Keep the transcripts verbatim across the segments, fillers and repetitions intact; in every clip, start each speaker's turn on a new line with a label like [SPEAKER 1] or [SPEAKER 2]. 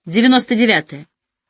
[SPEAKER 1] девяносто девятое.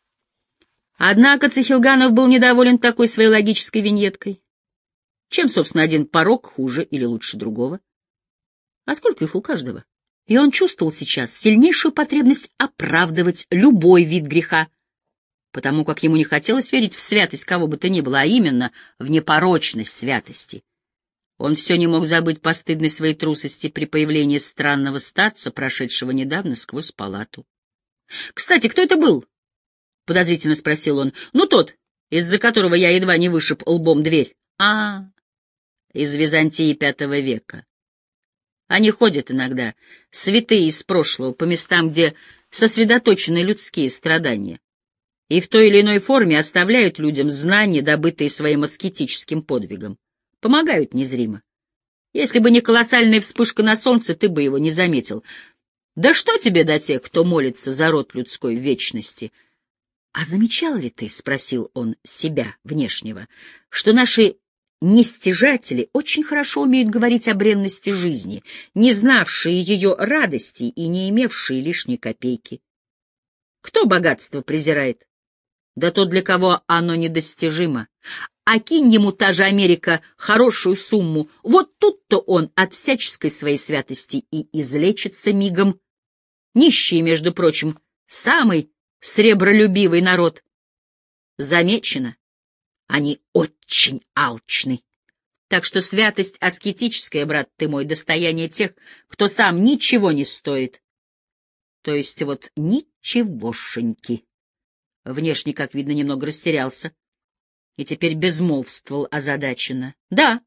[SPEAKER 1] Однако Цихилганов был недоволен такой своей логической виньеткой. Чем, собственно, один порок хуже или лучше другого? А сколько их у каждого? И он чувствовал сейчас сильнейшую потребность оправдывать любой вид греха, потому как ему не хотелось верить в святость кого бы то ни было, а именно в непорочность святости. Он все не мог забыть постыдной своей трусости при появлении странного старца, прошедшего недавно сквозь палату. — Кстати, кто это был? — подозрительно спросил он. — Ну, тот, из-за которого я едва не вышиб лбом дверь. — А, из Византии пятого века. Они ходят иногда, святые из прошлого, по местам, где сосредоточены людские страдания, и в той или иной форме оставляют людям знания, добытые своим аскетическим подвигом. Помогают незримо. Если бы не колоссальная вспышка на солнце, ты бы его не заметил. Да что тебе до тех, кто молится за род людской в вечности? — А замечал ли ты, — спросил он себя внешнего, — что наши нестяжатели очень хорошо умеют говорить о бренности жизни, не знавшие ее радости и не имевшие лишней копейки? Кто богатство презирает? Да тот, для кого оно недостижимо. А кинь ему та же Америка хорошую сумму, вот тут-то он от всяческой своей святости и излечится мигом. Нищие, между прочим, самый сребролюбивый народ. Замечено, они очень алчны. Так что святость аскетическая, брат ты мой, достояние тех, кто сам ничего не стоит. То есть вот ничегошеньки. Внешне, как видно, немного растерялся и теперь безмолвствовал озадаченно. Да,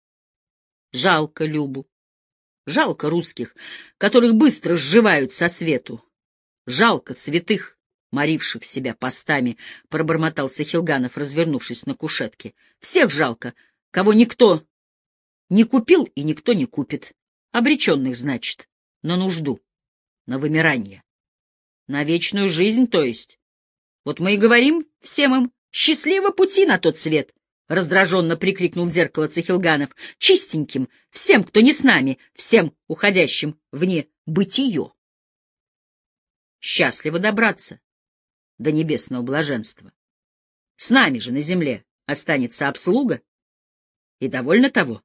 [SPEAKER 1] жалко Любу, жалко русских, которых быстро сживают со свету, жалко святых, моривших себя постами, — пробормотал Цихилганов, развернувшись на кушетке. Всех жалко, кого никто не купил и никто не купит. Обреченных, значит, на нужду, на вымирание, на вечную жизнь, то есть. Вот мы и говорим всем им: счастливо пути на тот свет! — раздраженно прикрикнул в зеркало Цихилганов. — Чистеньким, всем, кто не с нами, всем уходящим вне бытие. Счастливо добраться до небесного блаженства. С нами же на земле останется обслуга, и довольно того.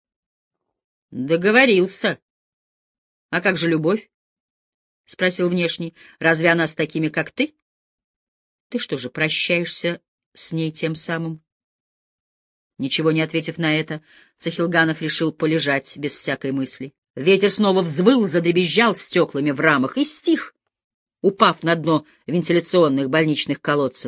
[SPEAKER 1] — Договорился. — А как же любовь? — спросил внешний. — Разве она с такими, как ты? Ты что же, прощаешься с ней тем самым? Ничего не ответив на это, Цихилганов решил полежать без всякой мысли. Ветер снова взвыл, задребезжал стеклами в рамах и стих, упав на дно вентиляционных больничных колодцев.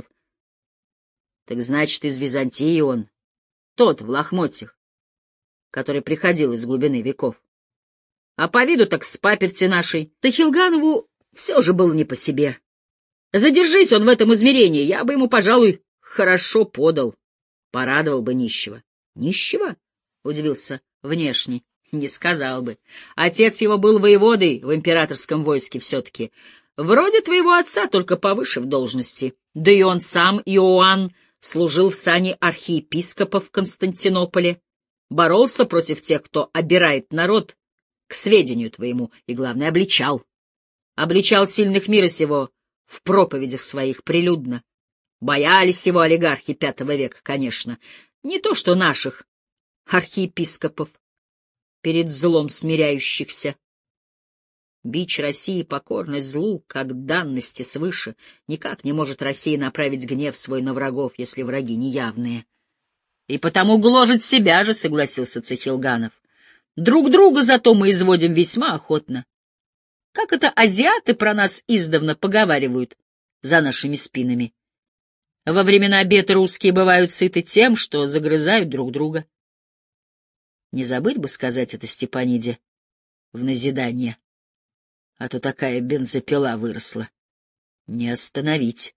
[SPEAKER 1] Так значит, из Византии он, тот в лохмотьях, который приходил из глубины веков. А по виду так с паперти нашей. Цихилганову все же было не по себе. Задержись он в этом измерении, я бы ему, пожалуй, хорошо подал, порадовал бы нищего. — Нищего? — удивился внешний. — Не сказал бы. Отец его был воеводой в императорском войске все-таки. Вроде твоего отца, только повыше в должности. Да и он сам, Иоанн, служил в сане архиепископа в Константинополе, боролся против тех, кто обирает народ, к сведению твоему, и, главное, обличал. Обличал сильных мира сего в проповедях своих прилюдно. Боялись его олигархи пятого века, конечно, не то что наших архиепископов, перед злом смиряющихся. Бич России — покорность злу, как данности свыше. Никак не может Россия направить гнев свой на врагов, если враги неявные. И потому гложет себя же, — согласился Цихилганов. Друг друга зато мы изводим весьма охотно. Как это азиаты про нас издавна поговаривают за нашими спинами. Во времена бед русские бывают сыты тем, что загрызают друг друга. Не забыть бы сказать это Степаниде в назидание, а то такая бензопила выросла. Не остановить.